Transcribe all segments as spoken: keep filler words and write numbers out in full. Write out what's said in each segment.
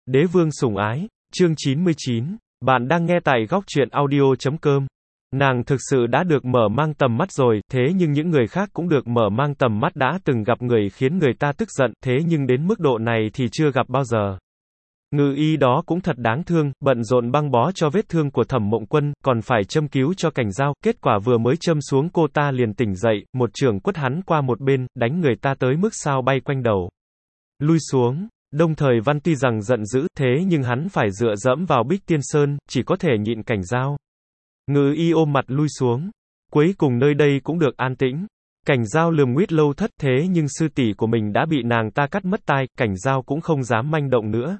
Đế vương sủng ái, chương chín mươi chín. Bạn đang nghe tại góc truyện audio chấm com. Nàng thực sự đã được mở mang tầm mắt rồi, thế nhưng những người khác cũng được mở mang tầm mắt đã từng gặp người khiến người ta tức giận, thế nhưng đến mức độ này thì chưa gặp bao giờ. Ngự y đó cũng thật đáng thương, bận rộn băng bó cho vết thương của Thẩm Mộng Quân, còn phải châm cứu cho Cảnh Dao, kết quả vừa mới châm xuống cô ta liền tỉnh dậy, một chưởng quất hắn qua một bên, đánh người ta tới mức sao bay quanh đầu. Lui xuống. Đồng Thời Văn tuy rằng giận dữ, thế nhưng hắn phải dựa dẫm vào Bích Tiên Sơn, chỉ có thể nhịn Cảnh Dao. Ngự y ôm mặt lui xuống. Cuối cùng nơi đây cũng được an tĩnh. Cảnh Dao lườm nguyết Lâu Thất, thế nhưng sư tỷ của mình đã bị nàng ta cắt mất tai, Cảnh Dao cũng không dám manh động nữa.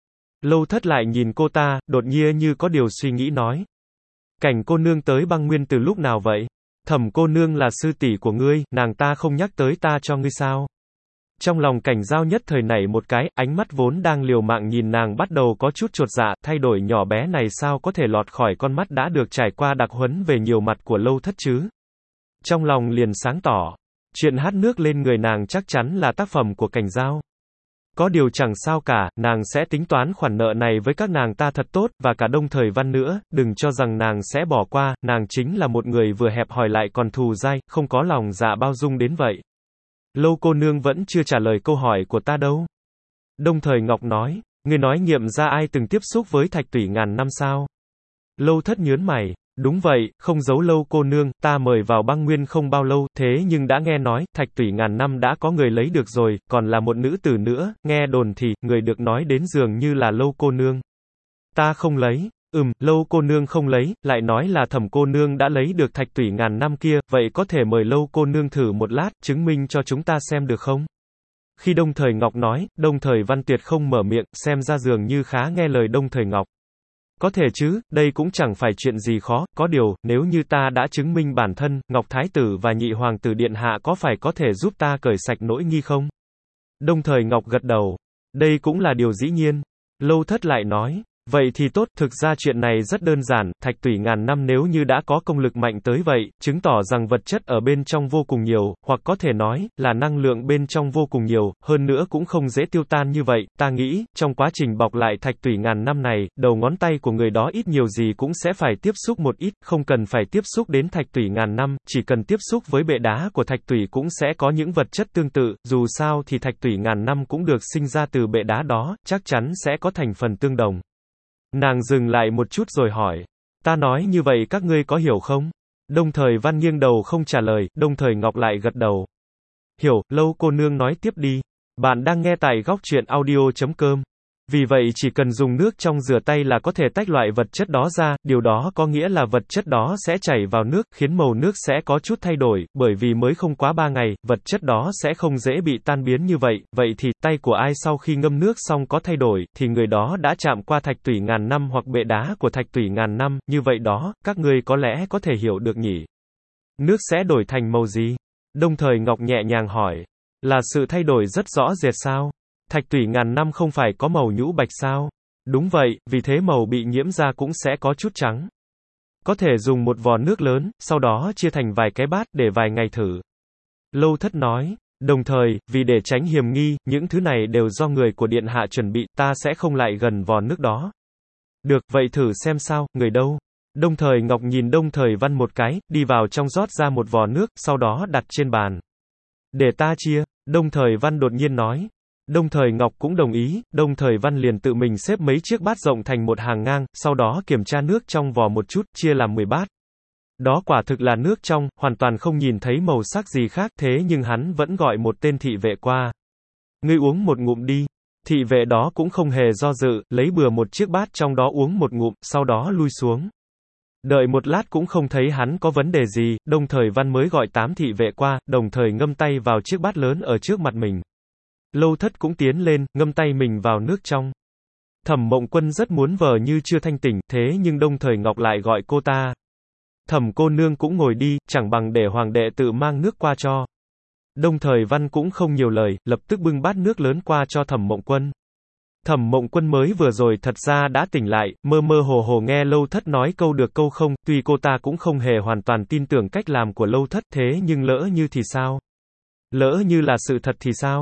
Lâu Thất lại nhìn cô ta, đột nhiên như có điều suy nghĩ nói. Cảnh cô nương tới băng nguyên từ lúc nào vậy? Thẩm cô nương là sư tỷ của ngươi, nàng ta không nhắc tới ta cho ngươi sao? Trong lòng Cảnh Dao nhất thời nảy một cái, ánh mắt vốn đang liều mạng nhìn nàng bắt đầu có chút chột dạ, thay đổi nhỏ bé này sao có thể lọt khỏi con mắt đã được trải qua đặc huấn về nhiều mặt của Lâu Thất chứ? Trong lòng liền sáng tỏ, chuyện hát nước lên người nàng chắc chắn là tác phẩm của Cảnh Dao. Có điều chẳng sao cả, nàng sẽ tính toán khoản nợ này với các nàng ta thật tốt, và cả Đồng Thời Văn nữa, đừng cho rằng nàng sẽ bỏ qua, nàng chính là một người vừa hẹp hòi lại còn thù dai, không có lòng dạ bao dung đến vậy. Lâu cô nương vẫn chưa trả lời câu hỏi của ta đâu. Đồng Thời Ngọc nói, ngươi nói nghiệm ra ai từng tiếp xúc với Thạch Tủy ngàn năm sao? Lâu Thất nhớn mày, đúng vậy, không giấu Lâu cô nương, ta mời vào băng nguyên không bao lâu, thế nhưng đã nghe nói, Thạch Tủy ngàn năm đã có người lấy được rồi, còn là một nữ tử nữa, nghe đồn thì, người được nói đến dường như là Lâu cô nương. Ta không lấy. Ừm, Lâu cô nương không lấy, lại nói là Thẩm cô nương đã lấy được Thạch Tủy ngàn năm kia, vậy có thể mời Lâu cô nương thử một lát, chứng minh cho chúng ta xem được không? Khi Đồng Thời Ngọc nói, Đồng Thời Văn tuyệt không mở miệng, xem ra dường như khá nghe lời Đồng Thời Ngọc. Có thể chứ, đây cũng chẳng phải chuyện gì khó, có điều, nếu như ta đã chứng minh bản thân, Ngọc Thái Tử và Nhị Hoàng tử Điện Hạ có phải có thể giúp ta cởi sạch nỗi nghi không? Đồng Thời Ngọc gật đầu. Đây cũng là điều dĩ nhiên. Lâu Thất lại nói. Vậy thì tốt, thực ra chuyện này rất đơn giản, Thạch Tủy ngàn năm nếu như đã có công lực mạnh tới vậy, chứng tỏ rằng vật chất ở bên trong vô cùng nhiều, hoặc có thể nói, là năng lượng bên trong vô cùng nhiều, hơn nữa cũng không dễ tiêu tan như vậy, ta nghĩ, trong quá trình bọc lại Thạch Tủy ngàn năm này, đầu ngón tay của người đó ít nhiều gì cũng sẽ phải tiếp xúc một ít, không cần phải tiếp xúc đến Thạch Tủy ngàn năm, chỉ cần tiếp xúc với bệ đá của Thạch Tủy cũng sẽ có những vật chất tương tự, dù sao thì Thạch Tủy ngàn năm cũng được sinh ra từ bệ đá đó, chắc chắn sẽ có thành phần tương đồng. Nàng dừng lại một chút rồi hỏi, ta nói như vậy các ngươi có hiểu không? Đồng Thời Văn nghiêng đầu không trả lời, Đồng Thời Ngọc lại gật đầu. Hiểu, Lâu cô nương nói tiếp đi. Bạn đang nghe tại góc truyện audio chấm com. Vì vậy chỉ cần dùng nước trong rửa tay là có thể tách loại vật chất đó ra, điều đó có nghĩa là vật chất đó sẽ chảy vào nước, khiến màu nước sẽ có chút thay đổi, bởi vì mới không quá ba ngày, vật chất đó sẽ không dễ bị tan biến như vậy, vậy thì, tay của ai sau khi ngâm nước xong có thay đổi, thì người đó đã chạm qua Thạch Tủy ngàn năm hoặc bệ đá của Thạch Tủy ngàn năm, như vậy đó, các ngươi có lẽ có thể hiểu được nhỉ? Nước sẽ đổi thành màu gì? Đồng Thời Ngọc nhẹ nhàng hỏi, là sự thay đổi rất rõ rệt sao? Thạch Tủy ngàn năm không phải có màu nhũ bạch sao? Đúng vậy, vì thế màu bị nhiễm ra cũng sẽ có chút trắng. Có thể dùng một vò nước lớn, sau đó chia thành vài cái bát để vài ngày thử. Lâu Thất nói, đồng thời, vì để tránh hiểm nghi, những thứ này đều do người của Điện Hạ chuẩn bị, ta sẽ không lại gần vò nước đó. Được, vậy thử xem sao, người đâu? Đồng Thời Ngọc nhìn Đồng Thời Văn một cái, đi vào trong rót ra một vò nước, sau đó đặt trên bàn. Để ta chia, Đồng Thời Văn đột nhiên nói. Đồng Thời Ngọc cũng đồng ý, Đồng Thời Văn liền tự mình xếp mấy chiếc bát rộng thành một hàng ngang, sau đó kiểm tra nước trong vò một chút, chia làm mười bát. Đó quả thực là nước trong, hoàn toàn không nhìn thấy màu sắc gì khác, thế nhưng hắn vẫn gọi một tên thị vệ qua. Ngươi uống một ngụm đi. Thị vệ đó cũng không hề do dự, lấy bừa một chiếc bát trong đó uống một ngụm, sau đó lui xuống. Đợi một lát cũng không thấy hắn có vấn đề gì, Đồng Thời Văn mới gọi tám thị vệ qua, đồng thời ngâm tay vào chiếc bát lớn ở trước mặt mình. Lâu Thất cũng tiến lên, ngâm tay mình vào nước trong. Thẩm Mộng Quân rất muốn vờ như chưa thanh tỉnh, thế nhưng Đồng Thời Ngọc lại gọi cô ta. Thẩm cô nương cũng ngồi đi, chẳng bằng để hoàng đệ tự mang nước qua cho. Đồng Thời Văn cũng không nhiều lời, lập tức bưng bát nước lớn qua cho Thẩm Mộng Quân. Thẩm Mộng Quân mới vừa rồi thật ra đã tỉnh lại, mơ mơ hồ hồ nghe Lâu Thất nói câu được câu không, tuy cô ta cũng không hề hoàn toàn tin tưởng cách làm của Lâu Thất, thế nhưng lỡ như thì sao? Lỡ như là sự thật thì sao?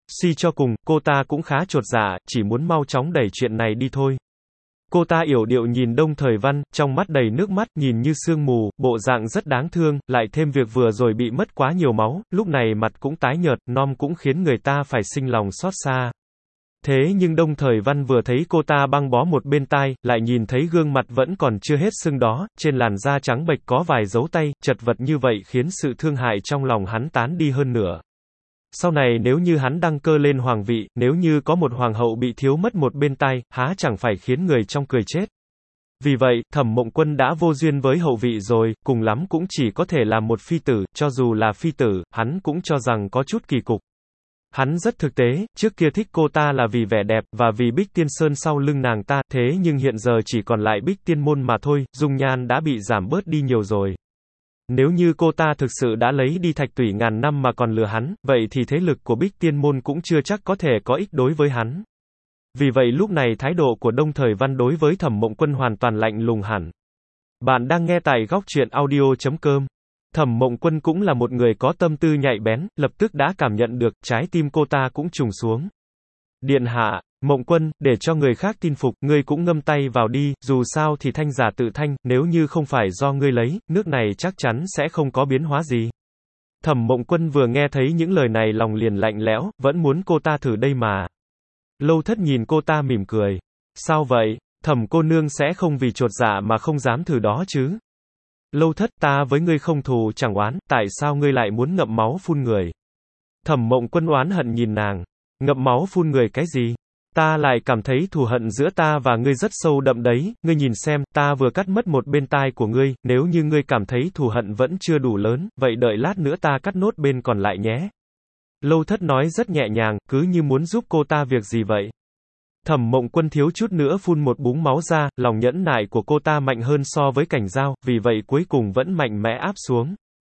Suy cho cùng, cô ta cũng khá chột dạ, chỉ muốn mau chóng đẩy chuyện này đi thôi. Cô ta yểu điệu nhìn Đông Thời Văn, trong mắt đầy nước mắt, nhìn như sương mù, bộ dạng rất đáng thương, lại thêm việc vừa rồi bị mất quá nhiều máu, lúc này mặt cũng tái nhợt, nom cũng khiến người ta phải sinh lòng xót xa. Thế nhưng Đông Thời Văn vừa thấy cô ta băng bó một bên tai, lại nhìn thấy gương mặt vẫn còn chưa hết sưng đó, trên làn da trắng bệch có vài dấu tay, chật vật như vậy khiến sự thương hại trong lòng hắn tán đi hơn nữa. Sau này nếu như hắn đăng cơ lên hoàng vị, nếu như có một hoàng hậu bị thiếu mất một bên tai, há chẳng phải khiến người trong cười chết. Vì vậy, Thẩm Mộng Quân đã vô duyên với hậu vị rồi, cùng lắm cũng chỉ có thể làm một phi tử, cho dù là phi tử, hắn cũng cho rằng có chút kỳ cục. Hắn rất thực tế, trước kia thích cô ta là vì vẻ đẹp, và vì Bích Tiên Sơn sau lưng nàng ta, thế nhưng hiện giờ chỉ còn lại Bích Tiên Môn mà thôi, dung nhan đã bị giảm bớt đi nhiều rồi. Nếu như cô ta thực sự đã lấy đi thạch tủy ngàn năm mà còn lừa hắn, vậy thì thế lực của Bích Tiên Môn cũng chưa chắc có thể có ích đối với hắn. Vì vậy lúc này thái độ của Đông Thời Văn đối với Thẩm Mộng Quân hoàn toàn lạnh lùng hẳn. Bạn đang nghe tại góc truyện audio chấm com. Thẩm Mộng Quân cũng là một người có tâm tư nhạy bén, lập tức đã cảm nhận được, trái tim cô ta cũng trùng xuống. Điện hạ, Mộng Quân, để cho người khác tin phục, ngươi cũng ngâm tay vào đi, dù sao thì thanh giả tự thanh, nếu như không phải do ngươi lấy, nước này chắc chắn sẽ không có biến hóa gì. Thẩm Mộng Quân vừa nghe thấy những lời này lòng liền lạnh lẽo, vẫn muốn cô ta thử đây mà. Lâu Thất nhìn cô ta mỉm cười. Sao vậy, Thẩm cô nương sẽ không vì chột dạ mà không dám thử đó chứ? Lâu Thất, ta với ngươi không thù chẳng oán, tại sao ngươi lại muốn ngậm máu phun người? Thẩm Mộng Quân oán hận nhìn nàng. Ngậm máu phun người cái gì? Ta lại cảm thấy thù hận giữa ta và ngươi rất sâu đậm đấy, ngươi nhìn xem, ta vừa cắt mất một bên tai của ngươi, nếu như ngươi cảm thấy thù hận vẫn chưa đủ lớn, vậy đợi lát nữa ta cắt nốt bên còn lại nhé. Lâu Thất nói rất nhẹ nhàng, cứ như muốn giúp cô ta việc gì vậy. Thẩm Mộng Quân thiếu chút nữa phun một búng máu ra, lòng nhẫn nại của cô ta mạnh hơn so với Cảnh Giao, vì vậy cuối cùng vẫn mạnh mẽ áp xuống.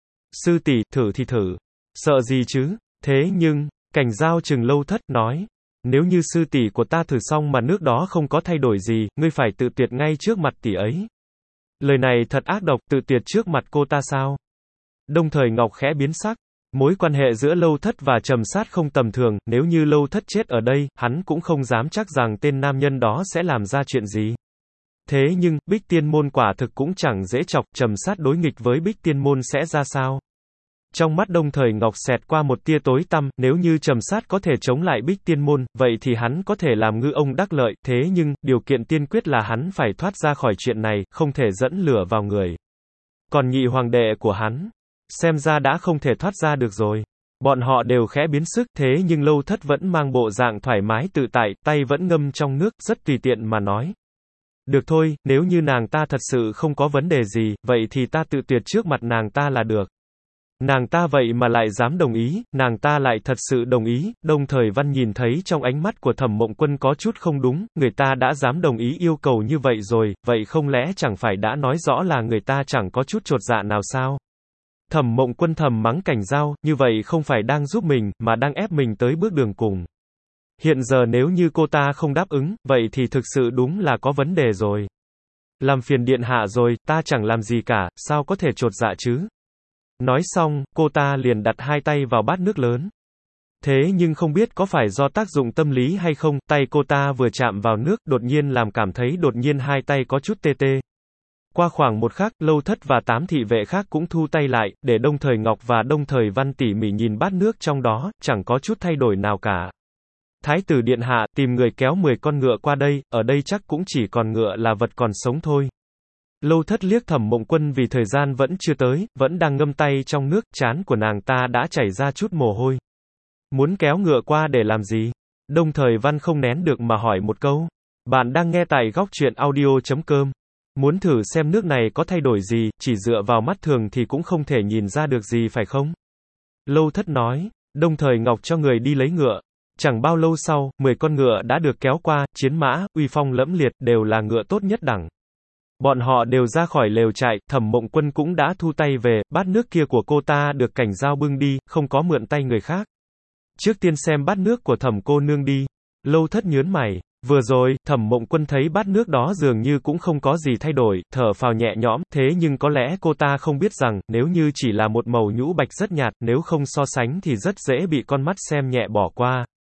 Sư tỷ, thử thì thử. Sợ gì chứ? Thế nhưng, Cảnh Giao chừng Lâu Thất, nói. Nếu như sư tỷ của ta thử xong mà nước đó không có thay đổi gì, ngươi phải tự tiệt ngay trước mặt tỷ ấy. Lời này thật ác độc, tự tiệt trước mặt cô ta sao? Đông Thời Ngọc khẽ biến sắc. Mối quan hệ giữa Lâu Thất và Trầm Sát không tầm thường, nếu như Lâu Thất chết ở đây, hắn cũng không dám chắc rằng tên nam nhân đó sẽ làm ra chuyện gì. Thế nhưng, Bích Tiên Môn quả thực cũng chẳng dễ chọc, Trầm Sát đối nghịch với Bích Tiên Môn sẽ ra sao? Trong mắt Đông Thời Ngọc xẹt qua một tia tối tăm, nếu như Trầm Sát có thể chống lại Bích Tiên Môn, vậy thì hắn có thể làm ngư ông đắc lợi, thế nhưng, điều kiện tiên quyết là hắn phải thoát ra khỏi chuyện này, không thể dẫn lửa vào người. Còn nhị hoàng đệ của hắn, xem ra đã không thể thoát ra được rồi. Bọn họ đều khẽ biến sức, thế nhưng Lâu Thất vẫn mang bộ dạng thoải mái tự tại, tay vẫn ngâm trong nước, rất tùy tiện mà nói. Được thôi, nếu như nàng ta thật sự không có vấn đề gì, vậy thì ta tự tuyệt trước mặt nàng ta là được. Nàng ta vậy mà lại dám đồng ý, nàng ta lại thật sự đồng ý. Đông Thời Văn nhìn thấy trong ánh mắt của Thẩm Mộng Quân có chút không đúng, người ta đã dám đồng ý yêu cầu như vậy rồi, vậy không lẽ chẳng phải đã nói rõ là người ta chẳng có chút chột dạ nào sao? Thẩm Mộng Quân thầm mắng Cảnh Giao, như vậy không phải đang giúp mình, mà đang ép mình tới bước đường cùng. Hiện giờ nếu như cô ta không đáp ứng, vậy thì thực sự đúng là có vấn đề rồi. Làm phiền điện hạ rồi, ta chẳng làm gì cả, sao có thể chột dạ chứ? Nói xong, cô ta liền đặt hai tay vào bát nước lớn. Thế nhưng không biết có phải do tác dụng tâm lý hay không, tay cô ta vừa chạm vào nước, đột nhiên làm cảm thấy đột nhiên hai tay có chút tê tê. Qua khoảng một khắc, Lâu Thất và tám thị vệ khác cũng thu tay lại, để Đông Thời Ngọc và Đông Thời Văn tỉ mỉ nhìn bát nước trong đó, chẳng có chút thay đổi nào cả. Thái tử điện hạ, tìm người kéo mười con ngựa qua đây, ở đây chắc cũng chỉ còn ngựa là vật còn sống thôi. Lâu Thất liếc Thẩm Mộng Quân vì thời gian vẫn chưa tới, vẫn đang ngâm tay trong nước, trán của nàng ta đã chảy ra chút mồ hôi. Muốn kéo ngựa qua để làm gì? Đông Thời Văn không nén được mà hỏi một câu. Bạn đang nghe tại góc truyện audio chấm com. Muốn thử xem nước này có thay đổi gì, chỉ dựa vào mắt thường thì cũng không thể nhìn ra được gì phải không? Lâu Thất nói. Đông Thời Ngọc cho người đi lấy ngựa. Chẳng bao lâu sau, mười con ngựa đã được kéo qua, chiến mã, uy phong lẫm liệt, đều là ngựa tốt nhất đẳng. Bọn họ đều ra khỏi lều trại, Thẩm Mộng Quân cũng đã thu tay về, bát nước kia của cô ta được Cảnh Giao bưng đi, không có mượn tay người khác. Trước tiên xem bát nước của Thẩm cô nương đi. Lâu Thất nhớn mày. Vừa rồi, Thẩm Mộng Quân thấy bát nước đó dường như cũng không có gì thay đổi, thở phào nhẹ nhõm, thế nhưng có lẽ cô ta không biết rằng, nếu như chỉ là một màu nhũ bạch rất nhạt, nếu không so sánh thì rất dễ bị con mắt xem nhẹ bỏ qua.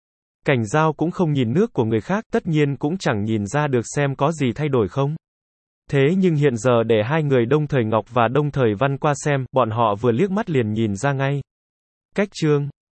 Cảnh Giao cũng không nhìn nước của người khác, tất nhiên cũng chẳng nhìn ra được xem có gì thay đổi không. Thế nhưng hiện giờ để hai người Đông Thời Ngọc và Đông Thời Văn qua xem, bọn họ vừa liếc mắt liền nhìn ra ngay. Cách chương